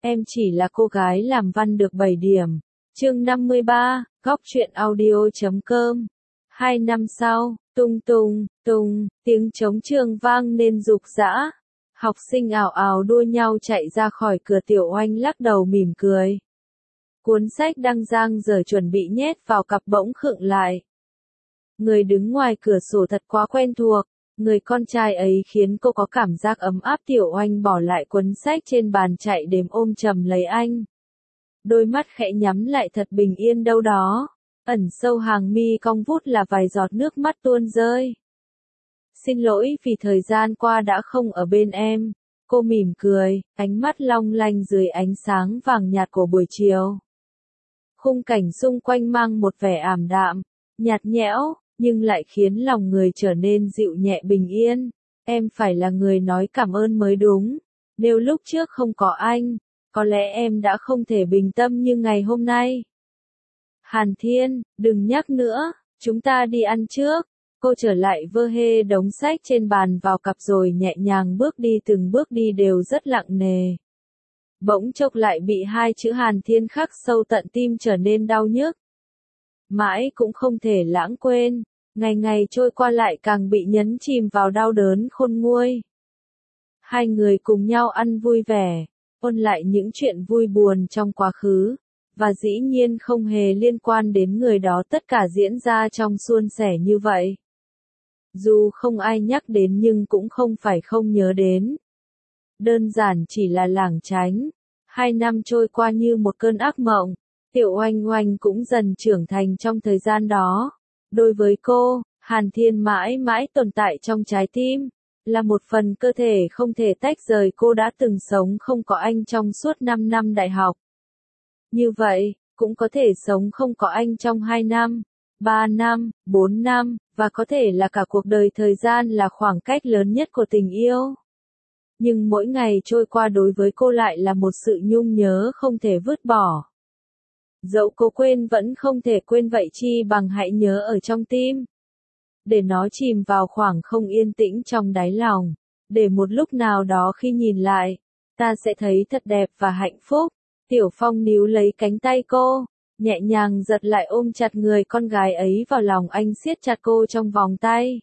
Em chỉ là cô gái làm văn được 7 điểm. Chương 53, góc truyện audio.com. 2 năm sau, tung tung, tung, tiếng trống trường vang nên rục rã. Học sinh ào ào đua nhau chạy ra khỏi cửa. Tiểu Oanh lắc đầu mỉm cười. Cuốn sách đang dang dở chuẩn bị nhét vào cặp bỗng khựng lại. Người đứng ngoài cửa sổ thật quá quen thuộc. Người con trai ấy khiến cô có cảm giác ấm áp. Tiểu Oanh bỏ lại cuốn sách trên bàn chạy đến ôm chầm lấy anh. Đôi mắt khẽ nhắm lại thật bình yên đâu đó. Ẩn sâu hàng mi cong vút là vài giọt nước mắt tuôn rơi. Xin lỗi vì thời gian qua đã không ở bên em. Cô mỉm cười, ánh mắt long lanh dưới ánh sáng vàng nhạt của buổi chiều. Khung cảnh xung quanh mang một vẻ ảm đạm, nhạt nhẽo, nhưng lại khiến lòng người trở nên dịu nhẹ bình yên. Em phải là người nói cảm ơn mới đúng. Nếu lúc trước không có anh, có lẽ em đã không thể bình tâm như ngày hôm nay. Hàn Thiên, đừng nhắc nữa, chúng ta đi ăn trước. Cô trở lại vơ hê đống sách trên bàn vào cặp rồi nhẹ nhàng bước đi, từng bước đi đều rất nặng nề. Bỗng chốc lại bị hai chữ Hàn Thiên khắc sâu tận tim trở nên đau nhức. Mãi cũng không thể lãng quên, ngày ngày trôi qua lại càng bị nhấn chìm vào đau đớn khôn nguôi. Hai người cùng nhau ăn vui vẻ, ôn lại những chuyện vui buồn trong quá khứ, và dĩ nhiên không hề liên quan đến người đó, tất cả diễn ra trong suôn sẻ như vậy. Dù không ai nhắc đến nhưng cũng không phải không nhớ đến. Đơn giản chỉ là lảng tránh. 2 năm trôi qua như một cơn ác mộng. Tiểu Oanh Oanh cũng dần trưởng thành trong thời gian đó. Đối với cô, Hàn Thiên mãi mãi tồn tại trong trái tim, là một phần cơ thể không thể tách rời. Cô đã từng sống không có anh trong suốt 5 năm đại học. Như vậy, cũng có thể sống không có anh trong 2 năm, 3 năm, 4 năm, và có thể là cả cuộc đời. Thời gian là khoảng cách lớn nhất của tình yêu. Nhưng mỗi ngày trôi qua đối với cô lại là một sự nhung nhớ không thể vứt bỏ. Dẫu cô quên vẫn không thể quên, vậy chi bằng hãy nhớ ở trong tim. Để nó chìm vào khoảng không yên tĩnh trong đáy lòng. Để một lúc nào đó khi nhìn lại, ta sẽ thấy thật đẹp và hạnh phúc. Tiểu Phong níu lấy cánh tay cô, nhẹ nhàng giật lại ôm chặt người con gái ấy vào lòng anh, siết chặt cô trong vòng tay.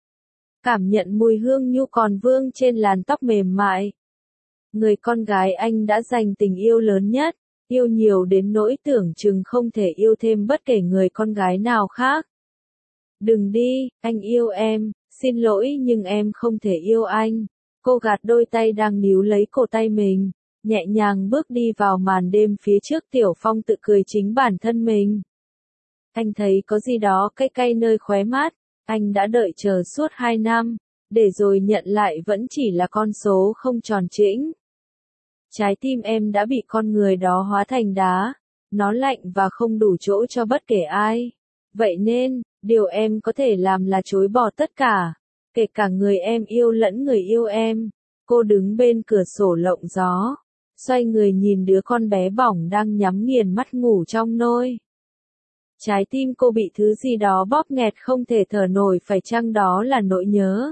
Cảm nhận mùi hương nhu còn vương trên làn tóc mềm mại. Người con gái anh đã dành tình yêu lớn nhất, yêu nhiều đến nỗi tưởng chừng không thể yêu thêm bất kể người con gái nào khác. Đừng đi, anh yêu em, xin lỗi nhưng em không thể yêu anh. Cô gạt đôi tay đang níu lấy cổ tay mình, nhẹ nhàng bước đi vào màn đêm phía trước. Tiểu Phong tự cười chính bản thân mình. Anh thấy có gì đó cay cay nơi khóe mắt. Anh đã đợi chờ suốt 2 năm, để rồi nhận lại vẫn chỉ là con số không tròn trĩnh. Trái tim em đã bị con người đó hóa thành đá, nó lạnh và không đủ chỗ cho bất kể ai. Vậy nên, điều em có thể làm là chối bỏ tất cả, kể cả người em yêu lẫn người yêu em. Cô đứng bên cửa sổ lộng gió, xoay người nhìn đứa con bé bỏng đang nhắm nghiền mắt ngủ trong nôi. Trái tim cô bị thứ gì đó bóp nghẹt không thể thở nổi, phải chăng đó là nỗi nhớ?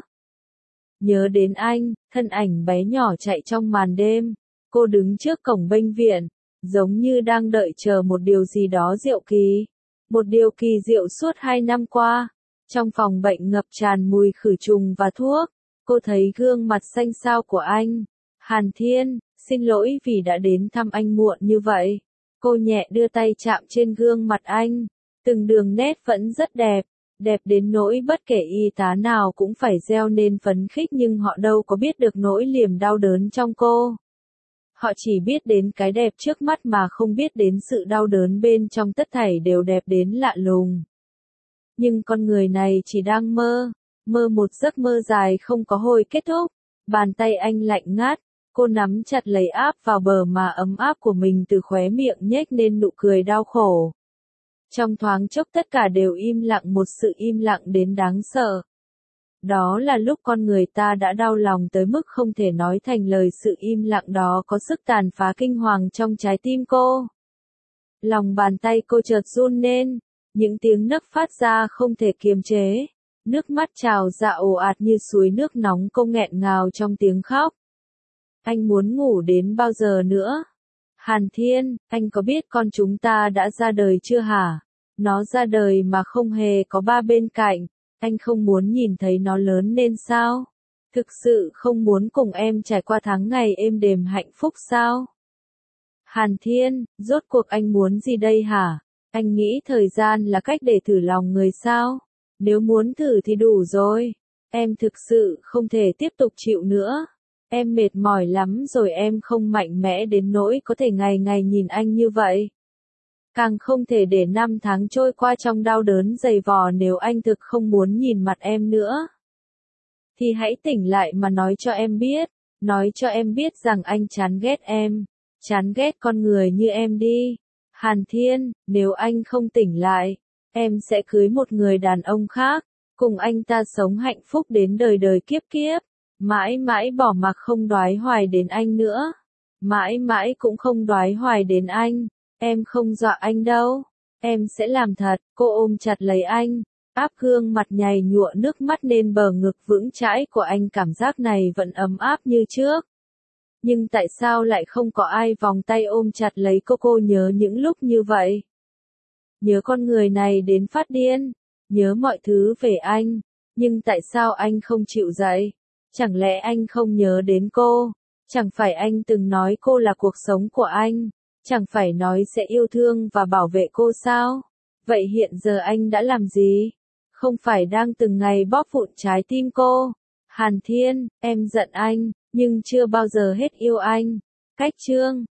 Nhớ đến anh, thân ảnh bé nhỏ chạy trong màn đêm. Cô đứng trước cổng bệnh viện, giống như đang đợi chờ một điều gì đó diệu kỳ. Một điều kỳ diệu suốt 2 năm qua. Trong phòng bệnh ngập tràn mùi khử trùng và thuốc. Cô thấy gương mặt xanh xao của anh. Hàn Thiên, xin lỗi vì đã đến thăm anh muộn như vậy. Cô nhẹ đưa tay chạm trên gương mặt anh. Từng đường nét vẫn rất đẹp, đẹp đến nỗi bất kể y tá nào cũng phải reo nên phấn khích, nhưng họ đâu có biết được nỗi niềm đau đớn trong cô. Họ chỉ biết đến cái đẹp trước mắt mà không biết đến sự đau đớn bên trong. Tất thảy đều đẹp đến lạ lùng. Nhưng con người này chỉ đang mơ, mơ một giấc mơ dài không có hồi kết thúc. Bàn tay anh lạnh ngắt, cô nắm chặt lấy áp vào bờ mà ấm áp của mình, từ khóe miệng nhếch nên nụ cười đau khổ. Trong thoáng chốc tất cả đều im lặng, một sự im lặng đến đáng sợ. Đó là lúc con người ta đã đau lòng tới mức không thể nói thành lời. Sự im lặng đó có sức tàn phá kinh hoàng trong trái tim cô. Lòng bàn tay cô chợt run lên, những tiếng nấc phát ra không thể kiềm chế. Nước mắt trào ra ồ ạt như suối nước nóng, cô nghẹn ngào trong tiếng khóc. Anh muốn ngủ đến bao giờ nữa? Hàn Thiên, anh có biết con chúng ta đã ra đời chưa hả? Nó ra đời mà không hề có ba bên cạnh, anh không muốn nhìn thấy nó lớn nên sao? Thực sự không muốn cùng em trải qua tháng ngày êm đềm hạnh phúc sao? Hàn Thiên, rốt cuộc anh muốn gì đây hả? Anh nghĩ thời gian là cách để thử lòng người sao? Nếu muốn thử thì đủ rồi. Em thực sự không thể tiếp tục chịu nữa. Em mệt mỏi lắm rồi, em không mạnh mẽ đến nỗi có thể ngày ngày nhìn anh như vậy. Càng không thể để 5 tháng trôi qua trong đau đớn dày vò nếu anh thực không muốn nhìn mặt em nữa. Thì hãy tỉnh lại mà nói cho em biết. Nói cho em biết rằng anh chán ghét em. Chán ghét con người như em đi. Hàn Thiên, nếu anh không tỉnh lại, em sẽ cưới một người đàn ông khác, cùng anh ta sống hạnh phúc đến đời đời kiếp kiếp, mãi mãi bỏ mặc không đoái hoài đến anh nữa, mãi mãi cũng không đoái hoài đến anh, em không dọa anh đâu, em sẽ làm thật. Cô ôm chặt lấy anh, áp gương mặt nhầy nhụa nước mắt lên bờ ngực vững chãi của anh, cảm giác này vẫn ấm áp như trước. Nhưng tại sao lại không có ai vòng tay ôm chặt lấy cô nhớ những lúc như vậy. Nhớ con người này đến phát điên, nhớ mọi thứ về anh, nhưng tại sao anh không chịu dậy? Chẳng lẽ anh không nhớ đến cô? Chẳng phải anh từng nói cô là cuộc sống của anh? Chẳng phải nói sẽ yêu thương và bảo vệ cô sao? Vậy hiện giờ anh đã làm gì? Không phải đang từng ngày bóp vụn trái tim cô? Hàn Thiên, em giận anh, nhưng chưa bao giờ hết yêu anh. Cách chương